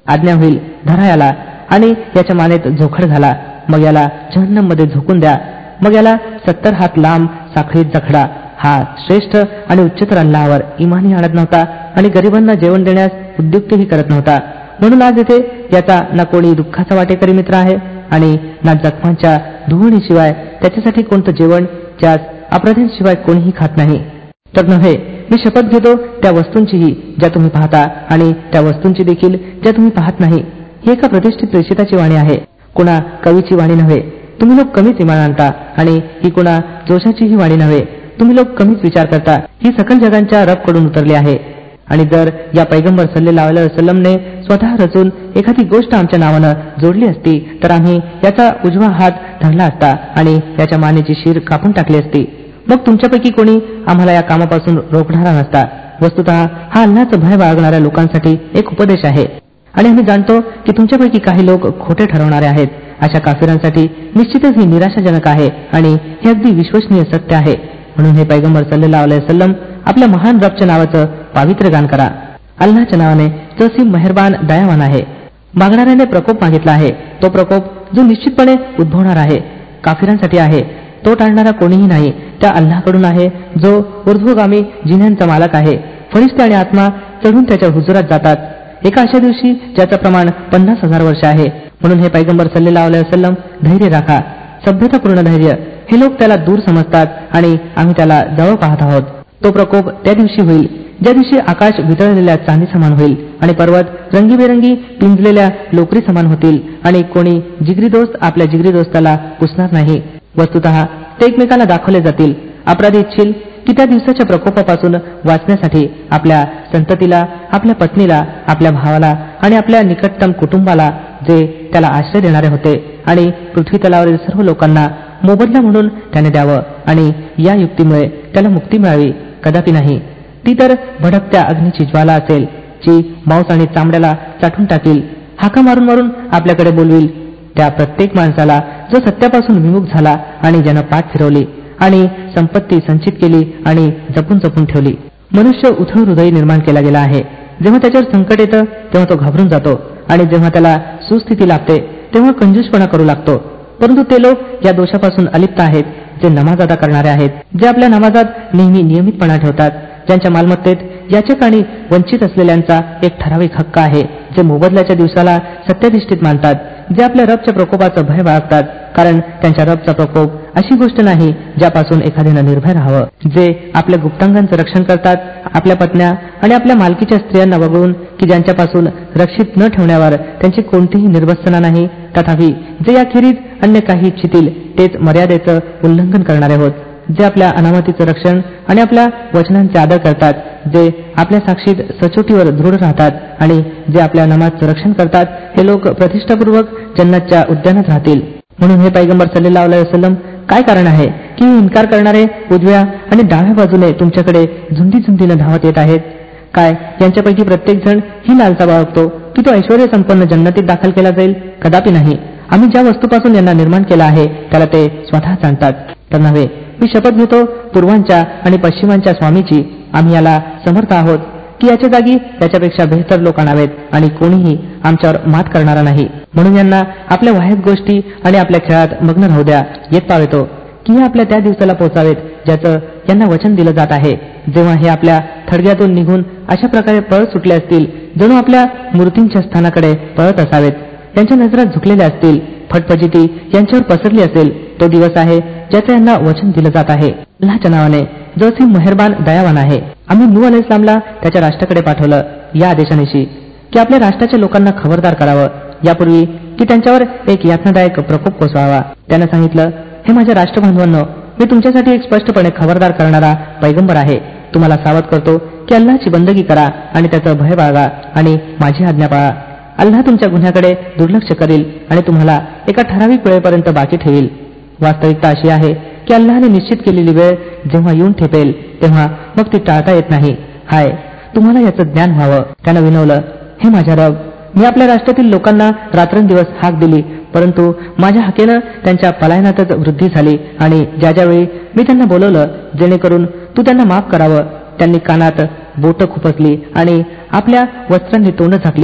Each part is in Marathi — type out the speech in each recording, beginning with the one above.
आज्ञा होईल, धरा याला आणि याच्या मानेत झोखड घाला, मग याला जहन्नम मध्ये झोकून द्या, मग याला 70 हात लांब साखळीत जखडा. हा श्रेष्ठ आणि उच्चतर अल्लाहवर इमानही आणत नव्हता आणि गरिबांना जेवण देण्यास उद्युक्तही करत नव्हता. म्हणून आज येथे याचा ना कोणी दुःखाचा वाटेकरी मित्र आहे आणि ना जखमांच्या धुवणीशिवाय त्याच्यासाठी कोणतं जेवण ज्यास अपराधींशिवाय कोणीही खात नाही. तर नव्हे, मी शपथ घेतो त्या वस्तूंचीही ज्या तुम्ही पाहता आणि त्या वस्तूंची देखील ज्या तुम्ही पाहत नाही. ही एका प्रतिष्ठित प्रेषिताची वाणी आहे, कुणा कवीची वाणी नव्हे. तुम्ही लोक कमीच इमान आणता आणि ही कुणा जोशाचीही वाणी नव्हे. तुम्ही लोक कमीच विचार करता. ही सकल जगांच्या रबकडून उतरली आहे. आणि जर या पैगंबर सल्लल्लाहु अलैहि वसल्लमने स्वतः रचून एखादी गोष्ट आमच्या नावानं जोडली असती तर आम्ही याचा उजवा हात धरला असता आणि याच्या मानेची शीर कापून टाकली असती. मग तुमच्यापैकी कोणी आम्हाला या कामापासून रोखणारा नसता. वस्तुतः हा अल्लाहचं भय बाळगणाऱ्या लोकांसाठी एक उपदेश आहे आणि आम्ही जाणतो की तुमच्यापैकी काही लोक खोटे ठरवणारे आहेत. अशा काफिरांसाठी निश्चितच ही निराशाजनक आहे आणि हे अगदी विश्वसनीय सत्य आहे. म्हणून हे पैगंबर सल्लल्लाहु अलैहि वसल्लम आपल्या महान रबच्या नावाचं पावित्र्य गान करा. अल्लाहच्या नावाने जो असीम मेहरबान दयावान आहे. मागणाऱ्याने प्रकोप मागितला आहे, तो प्रकोप जो निश्चितपणे उद्भवणार आहे काफिरांसाठी आहे. तो टाळणारा कोणीही नाही. त्या अल्लाहकडून आहे जो ऊर्ध्वगामी जिन्यांचा मालक आहे. फरिश्ते आणि आत्मा चढून त्याच्या हुजुरात जातात एका अशा दिवशी ज्याचं प्रमाण 50,000 वर्ष आहे. म्हणून हे पैगंबर सल्लल्लाहु अलैहि वसल्लम धैर्य राखा, सभ्यतापूर्ण धैर्य. हे लोक त्याला दूर समजतात आणि आम्ही त्याला जवळ पाहत आहोत. तो प्रकोप त्या दिवशी होईल ज्या दिवशी आकाश वितळलेल्या चांदी समान होईल आणि पर्वत रंगीबेरंगी पिंजलेल्या लोकरी समान होतील आणि कोणी जिगरी दोस्त आपल्या जिगरी दोस्ताला पुसणार नाही. वस्तुतः ते एकमेकांना दाखवले जातील. अपराधी इच्छिल की त्या दिवसाच्या प्रकोपापासून वाचण्यासाठी आपल्या संततीला, आपल्या पत्नीला, आपल्या भावाला आणि आपल्या निकटतम कुटुंबाला जे त्याला आश्रय देणारे होते आणि पृथ्वी तलावरील सर्व लोकांना मोबदला म्हणून त्याने द्यावं आणि या युक्तीमुळे त्याला मुक्ती मिळावी. कदापि नाही. ती तर भडकत्या अग्नीची ज्वाला असेल जी मांस आणि चामड्याला चाटून टाकील, हाका मारून मारून आपल्याकडे बोलविल. त्या प्रत्येक माणसाला जो सत्यापासून विमुख झाला आणि ज्यानं पाठ फिरवली आणि संपत्ती संचित केली आणि जपून जपून ठेवली. मनुष्य उथळ हृदय निर्माण केला गेला आहे. जेव्हा त्याच्यावर संकट येतं तेव्हा तो घाबरून जातो आणि जेव्हा त्याला सुस्थिती लागते तेव्हा कंजूसपणा करू लागतो. परंतु ते लोक या दोषापासून अलिप्त आहेत जे नमाज अदा करणारे आहेत, जे आपल्या नमाजात नेहमी नियमितपणा ठेवतात, ज्यांच्या मालमत्तेत याचक आणि वंचित असलेल्यांचा एक ठराविक हक्क आहे, जे मोबदल्याच्या दिवसाला सत्याधिष्ठित मानतात, जे आपल्या रबच्या प्रकोपाचं भय बाळगतात. कारण त्यांच्या रबचा प्रकोप अशी गोष्ट नाही ज्यापासून एखाद्यानं निर्भय राहावं. जे आपल्या गुप्तांगांचं रक्षण करतात, आपल्या पत्न्या आणि आपल्या मालकीच्या स्त्रियांना वगळून की ज्यांच्यापासून रक्षित न ठेवण्यावर त्यांची कोणतीही निर्बसना नाही. तथापि जे याखेरीज अन्य काही इच्छितील तेच मर्यादेचं उल्लंघन करणारे होत. जे आपल्या अनामतीचं रक्षण आणि आपल्या वचनांचे आदर करतात, जे आपल्या साक्षीत सचोटीवर दृढ राहतात आणि जे आपल्या नमाजचं रक्षण करतात, हे लोक प्रतिष्ठापूर्वक जन्नतच्या उद्यानात राहतील. म्हणून हे पैगंबर सल्लल्लाहु अलैहि वसल्लम काय कारण आहे की हे इन्कार करणारे उजव्या आणि डाव्या बाजूने तुमच्याकडे झुंडी झुंडीनं धावत येत आहेत? काय यांच्यापैकी प्रत्येक जण ही लालसा बाळगतो की तो ऐश्वर्य संपन्न जन्नतीत दाखल केला जाईल? कदापि नाही. आम्ही ज्या वस्तूपासून यांना निर्माण केला आहे त्याला ते स्वतः जाणतात. तर नव्हे, मी शपथ घेतो पूर्वांच्या आणि पश्चिमांच्या स्वामीची, आम्ही याला समर्थ आहोत की याच्या जागी याच्यापेक्षा बेहतर लोक आणावेत आणि कोणीही आमच्यावर मात करणारा नाही. म्हणून यांना आपल्या वाह्यात गोष्टी आणि आपल्या खेळात मग्न राहू द्या. येत पावेतो की हे आपल्या त्या दिवसाला पोहोचावेत ज्याचं यांना वचन दिलं जात आहे, जेव्हा हे आपल्या थडग्यातून निघून अशा प्रकारे पळत सुटले असतील जणू आपल्या मूर्तींच्या स्थानाकडे पळत असावेत. त्यांच्या नजरा झुकलेल्या असतील, फटफजिती यांच्यावर पसरली असेल. तो दिवस आहे ज्याचं यांना वचन दिलं जात आहे. अल्लाहच्या नावाने जो असीम मेहरबान दयावान आहे. आम्ही नूह अलैहिस्सलामला त्याच्या राष्ट्राकडे पाठवलं या आदेशानिशी की आपल्या राष्ट्राच्या लोकांना खबरदार करावं यापूर्वी की त्यांच्यावर एक यातनादायक प्रकोप कोसळावा. त्यानं सांगितलं, हे माझ्या राष्ट्रबांधवांनो, मी तुमच्यासाठी एक स्पष्टपणे खबरदार करणारा पैगंबर आहे. तुम्हाला सावध करतो की अल्लाहची बंदगी करा आणि त्याचं भय बाळगा आणि माझी आज्ञा पाळा. अल्लाह तुमच्या गुन्ह्याकडे दुर्लक्ष करील आणि तुम्हाला एका ठराविक वेळेपर्यंत बाकी ठेवील. वास्तविकता अशी आहे की अल्लाहने निश्चित केलेली वेळ जेव्हा येऊन ठेपेल तेव्हा मग ती टाळता येत नाही. हाय, तुम्हाला याचं ज्ञान व्हावं. त्यानं विनवलं, हे माझ्या रब, मी आपल्या राष्ट्रातील लोकांना रात्रंदिवस हाक दिली, परंतु माझ्या हाकेनं त्यांच्या पलायनातच वृद्धी झाली आणि ज्या ज्यावेळी मी त्यांना बोलवलं जेणेकरून तू त्यांना माफ करावं, त्यांनी कानात बोटं खुपसली आणि आपल्या वस्त्रांनी तोंड झाकली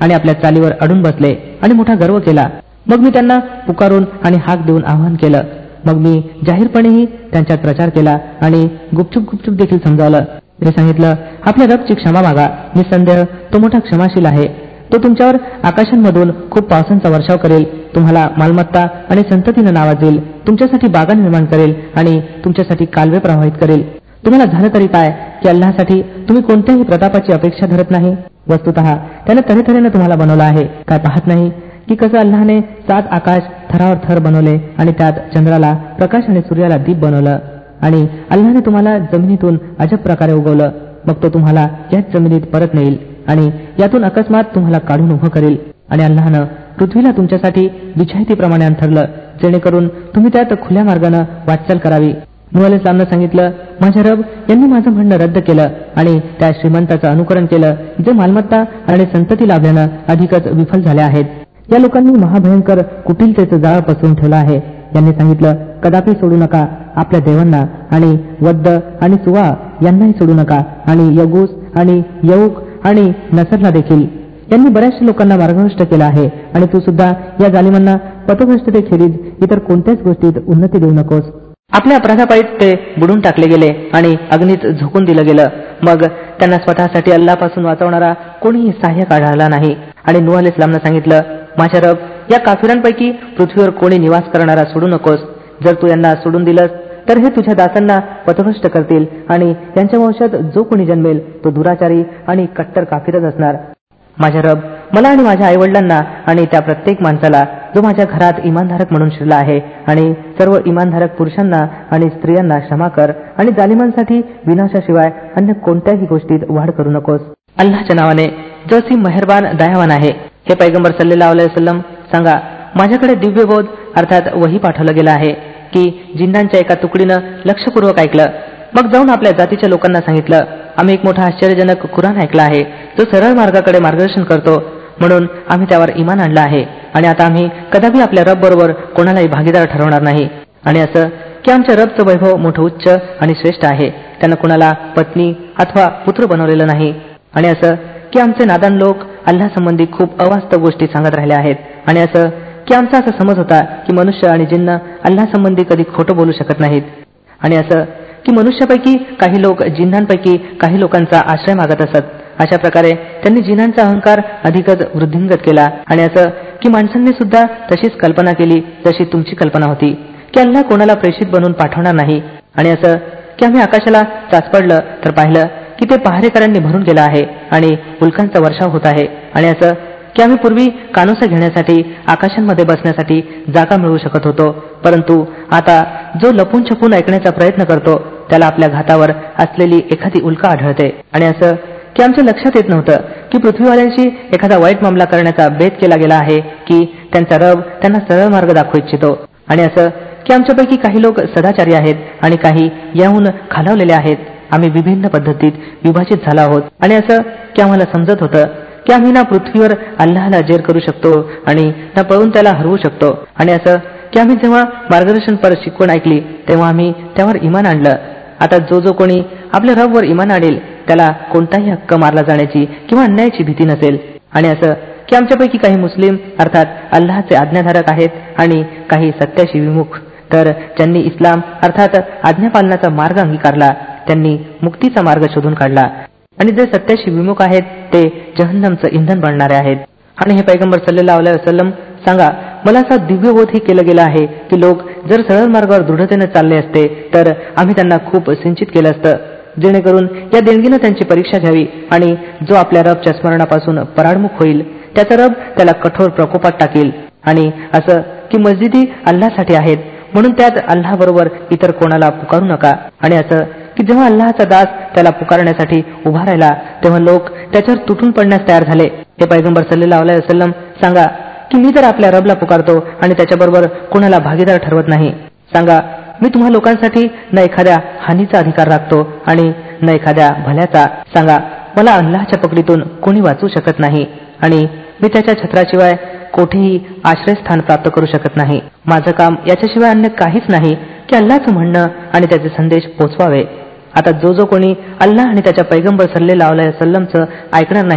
आणि आपल्या चालीवर अडून बसले आणि मोठा गर्व केला. मग मी त्यांना पुकारून आणि हाक देऊन आवाहन केलं. मग मी जाहीरपणेही त्यांच्यात प्रचार केला आणि गुपचूप गुपचूप देखील समजावलं. मी सांगितलं, आपल्या रबची क्षमा मागा. निसंदेह तो मोठा क्षमाशील आहे. तो तुमच्यावर आकाशांमधून खूप पावसांचा वर्षाव करेल, तुम्हाला मालमत्ता आणि संततीनं नावाजेल, तुमच्यासाठी बागा निर्माण करेल आणि तुमच्यासाठी कालवे प्रवाहित करेल. तुम्हाला झालं तरी काय की अल्लाहसाठी तुम्ही कोणत्याही प्रतापाची अपेक्षा धरत नाही? वस्तुतः त्याने तऱ्हेतऱ्हेनं तुम्हाला बनवलं आहे. काय पाहत नाही की कसं अल्लाहने 7 आकाश थरावर थर बनवले आणि त्यात चंद्राला प्रकाश आणि सूर्याला दीप बनवलं. आणि अल्लाहने तुम्हाला जमिनीतून अजब प्रकारे उगवलं. मग तो तुम्हाला याच जमिनीत परत नेईल आणि यातून अकस्मात तुम्हाला काढून उभं करेल. आणि अल्लाहनं पृथ्वीला तुमच्यासाठी विछायतीप्रमाणे अंथरलं, जेणेकरून तुम्ही त्यात खुल्या मार्गानं वाटचाल करावी. नूह अलैहिस्सलामनं सांगितलं, माझ्या रब यांनी माझं म्हणणं रद्द केलं आणि त्या श्रीमंताचं अनुकरण केलं जे मालमत्ता आणि संतती लाभल्यानं अधिकच विफल झाले आहेत. या लोकांनी महाभयंकर कुटिलतेचं जाळ पसरून ठेवलं आहे. यांनी सांगितलं, कदापि सोडू नका आपल्या देवांना आणि वद्द आणि सुवा यांनाही सोडू नका आणि यगूस आणि यऊक आणि नसरला देखील. यांनी बऱ्याचशा लोकांना मार्गभ्रष्ट केला आहे आणि तू सुद्धा या जालिमांना पथभ्रष्टतेखेरीज इतर कोणत्याच गोष्टीत उन्नती देऊ नकोस. आपल्या अपराधापायीच ते बुडून टाकले गेले आणि अग्नीत झोकून दिलं गेलं. मग त्यांना स्वतःसाठी अल्लापासून वाचवणारा कोणीही सहाय्यक आढळला नाही. आणि नूह अलैहिस्सलामनं सांगितलं, माझ्या रब या काफिरांपैकी पृथ्वीवर कोणी निवास करणारा सोडू नकोस. जर तू यांना सोडून दिलंस तर हे तुझ्या दासांना पथभ्रष्ट करतील आणि त्यांच्या वंशात जो कोणी जन्मेल तो दुराचारी आणि कट्टर काफिरच असणार. माझ्या रब मला आणि माझ्या आईवडिलांना आणि त्या प्रत्येक माणसाला जो माझ्या घरात इमानधारक म्हणून शिरला आहे आणि सर्व इमानधारक पुरुषांना आणि स्त्रियांना क्षमा कर आणि जालिमांसाठी विनाशाशिवाय अन्य कोणत्याही गोष्टीत वाढ करू नकोस. अल्लाहच्या नावाने जो असीम मेहरबान दयावान आहे. हे पैगंबर सल्लल्लाहु अलैहि वसल्लम सांगा, माझ्याकडे दिव्यबोध अर्थात वही पाठवलं गेलं आहे की जिन्नांच्या एका तुकडीनं लक्षपूर्वक ऐकलं. मग जाऊन आपल्या जातीच्या लोकांना सांगितलं, आम्ही एक मोठा आश्चर्यजनक कुराण ऐकला आहे जो सरळ मार्गाकडे मार्गदर्शन करतो, म्हणून आम्ही त्यावर इमान आणलं आहे आणि आता आम्ही कदापि आपल्या रब बरोबर कोणालाही भागीदार ठरवणार नाही. आणि असं की आमच्या रबचं वैभव मोठं उच्च आणि श्रेष्ठ आहे. त्यानं कुणाला पत्नी अथवा पुत्र बनवलेलं नाही. आणि असं की आमचे नादान लोक अल्लाह संबंधी खूप अवास्तव गोष्टी सांगत राहिले आहेत. आणि असं की आमचा असा समज होता की मनुष्य आणि जिन्न अल्लाह संबंधी कधी खोटं बोलू शकत नाहीत. आणि असं की मनुष्यापैकी काही लोक जिन्नांपैकी काही लोकांचा आश्रय मागत असत. अशा प्रकारे त्यांनी जिन्नांचा अहंकार अधिकच वृद्धिंगत केला. आणि असं की माणसांनी सुद्धा तशीच कल्पना केली जशी तुमची कल्पना होती की अल्लाह कोणाला प्रेषित बनवून पाठवणार नाही. आणि असं की आम्ही आकाशाला चाचपडलं तर पाहिलं की ते पहारेकऱ्यांनी भरून गेलं आहे आणि उल्कांचा वर्षाव होत आहे. आणि असं की आम्ही पूर्वी कानोसा घेण्यासाठी आकाशांमध्ये बसण्यासाठी जागा मिळवू शकत होतो, परंतु आता जो लपून छपून ऐकण्याचा प्रयत्न करतो त्याला आपल्या घातावर असलेली एखादी उल्का आढळते. आणि असं की आमच्या लक्षात येत नव्हतं की पृथ्वीवाल्यांशी एखादा वाईट मामला करण्याचा बेत केला गेला आहे की त्यांचा रब त्यांना सरळ मार्ग दाखवू इच्छितो. आणि असं की आमच्यापैकी काही लोक सदाचारी आहेत आणि काही याहून खालावलेले आहेत. आम्ही विभिन्न पद्धतीत विभाजित झालो आहोत. आणि असं की आम्हाला समजत होतं की आम्ही ना पृथ्वीवर अल्लाहला जेर करू शकतो आणि ना पळून त्याला हरवू शकतो. आणि असं की आम्ही जेव्हा मार्गदर्शनपर शिकवण ऐकली तेव्हा आम्ही त्यावर इमान आणलं. आता जो कोणी आपल्या रबवर इमान आणेल त्याला कोणताही हक्क मारला जाण्याची किंवा अन्यायाची भीती नसेल. आणि असं की आमच्यापैकी काही मुस्लिम अर्थात अल्लाहचे आज्ञाधारक आहेत आणि काही सत्याशी विमुख. तर ज्यांनी इस्लाम अर्थात आज्ञापालनाचा मार्ग अंगीकारला त्यांनी मुक्तीचा मार्ग शोधून काढला. आणि जे सत्याशी विमुख आहेत ते जहन्नमचं इंधन बनणारे आहेत. आणि हे पैगंबर सल्लल्लाहु अलैहि वसल्लम सांगा, मला असा दिव्यबोधही केलं गेलं आहे की लोक जर सरळ मार्गावर दृढतेने चालले असते तर आम्ही त्यांना खूप सिंचित केलं असतं, जेणेकरून या देणगीनं त्यांची परीक्षा घ्यावी. आणि जो आपल्या रबच्या स्मरणापासून पराडमुख होईल त्याचा रब त्याला कठोर प्रकोपात टाकेल. आणि असं की मस्जिदी अल्लाहसाठी आहेत म्हणून त्यात अल्लाह बरोबर इतर कोणाला पुकारू नका. आणि असं की जेव्हा अल्लाहचा दास त्याला पुकारण्यासाठी उभा राहिला तेव्हा लोक त्याच्यावर तुटून पडण्यास तयार झाले. हे पैगंबर सल्लल्लाहु अलैहि वसल्लम सांगा की मी तर आपल्या रबला पुकारतो आणि त्याच्याबरोबर कोणाला भागीदार ठरवत नाही. सांगा, मी तुम्हा लोकांसाठी न एखाद्या हानीचा अधिकार राखतो आणि न एखाद्या भल्याचा. सांगा, मला अल्लाहच्या पकडीतून कोणी वाचू शकत नाही आणि मी त्याच्या छत्राशिवाय कोठेही आश्रयस्थान प्राप्त करू शकत नाही. माझं काम याच्याशिवाय अन्य काहीच नाही की अल्लाहचं म्हणणं आणि त्याचे संदेश पोचवावे. आता जो कोणी अल्लाह आणि त्याच्या पैगंबर सल्लल्लाहु अलैहि वसल्लमचं ऐकणार नाही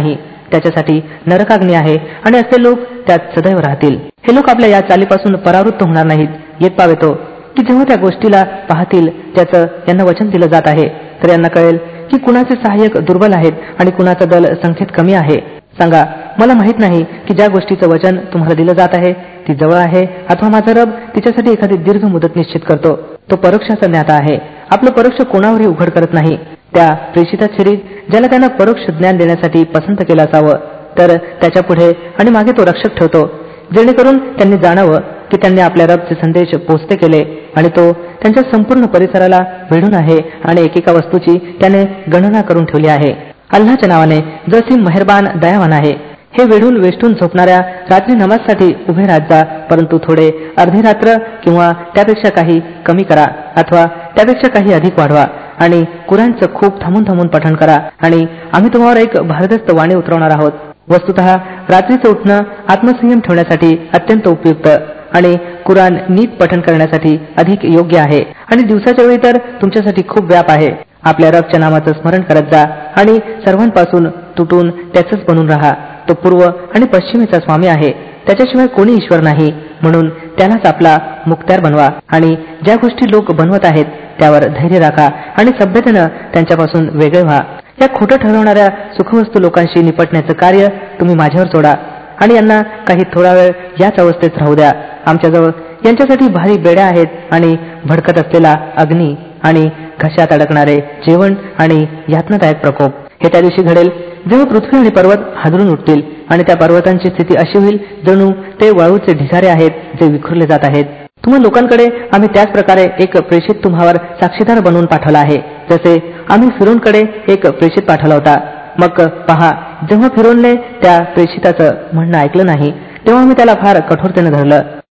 त्याच्यासाठी नरकाग्नी आहे आणि असे लोक त्यात सदैव राहतील. हे लोक आपल्या या चालीपासून परावृत्त होणार नाहीत. येत पावेतो की जेव्हा त्या गोष्टीला पाहतील ज्याचं यांना वचन दिलं जात आहे तर यांना कळेल की कुणाचे सहाय्यक दुर्बल आहेत आणि कुणाचं दल संख्येत कमी आहे. सांगा, मला माहित नाही की ज्या गोष्टीचं वचन तुम्हाला दिलं जात आहे ती जवळ आहे अथवा माझा रब तिच्यासाठी एखादी दीर्घ मुदत निश्चित करतो. तो परोक्षाचा ज्ञाता आहे. आपलं परोक्ष कोणावरही उघड करत नाही. त्या प्रेषिताखेरीज ज्याला त्यांना परोक्ष ज्ञान देण्यासाठी पसंत केलं असावं तर त्याच्या पुढे आणि मागे तो रक्षक ठेवतो, जेणेकरून त्यांनी जाणावं की त्यांनी आपल्या रबचे संदेश पोचते केले आणि तो त्यांच्या संपूर्ण परिसराला वेढून आहे आणि एकेका वस्तूची त्याने गणना करून ठेवली आहे. अल्लाच्या नावाने जसी मेहरबान दयावान आहे. हे वेढून वेष्टून झोपणाऱ्या रात्री नमाजसाठी उभे राहत जा, परंतु थोडे अर्धी रात्र किंवा त्यापेक्षा काही कमी करा अथवा त्यापेक्षा काही अधिक वाढवा आणि कुराणचं खूप थांबून थांबून पठण करा आणि आम्ही तुम्हाला एक भारदस्त वाणी उतरवणार आहोत. वस्तुतः रात्रीचं उठणं आत्मसंयम ठेवण्यासाठी अत्यंत उपयुक्त आणि कुराण नीट पठण करण्यासाठी अधिक योग्य आहे आणि दिवसाच्या वेळी तर तुमच्यासाठी खूप व्याप आहे. आपल्या रबच्या नामाचं स्मरण करत जा आणि सर्वांपासून तुटून त्याचंच बनून राहा. तो पूर्व आणि पश्चिमेचा स्वामी आहे. त्याच्याशिवाय कोणी ईश्वर नाही, म्हणून त्यालाच आपला मुक्त्यार बनवा आणि ज्या गोष्टी लोक बनवत आहेत त्यावर धैर्य राखा आणि सभ्यतेनं त्यांच्यापासून वेगळे व्हा. या खोटं ठरवणाऱ्या सुखवस्तू लोकांशी निपटण्याचं कार्य तुम्ही माझ्यावर सोडा आणि यांना काही थोडा वेळ याच अवस्थेत राहू द्या. आमच्याजवळ यांच्यासाठी भारी बेड्या आहेत आणि भडकत असलेला अग्नी आणि घशात अडकणारे जेवण आणि यातनादायक प्रकोप. हे त्या दिवशी घडेल जेव्हा पृथ्वी आणि पर्वत हादरून उठतील आणि त्या पर्वतांची स्थिती अशी होईल जणू ते वाळूचे ढिगारे आहेत जे विखुरले जात आहेत. तुम्हा लोकांकडे आम्ही त्याच प्रकारे एक प्रेषित तुम्हावर साक्षीदार बनवून पाठवला आहे जसे आम्ही फिरोनकडे एक प्रेषित पाठवला होता. मग पहा, जेव्हा फिरोनने त्या प्रेषिताचं म्हणणं ऐकलं नाही तेव्हा आम्ही त्याला फार कठोरतेने धरलं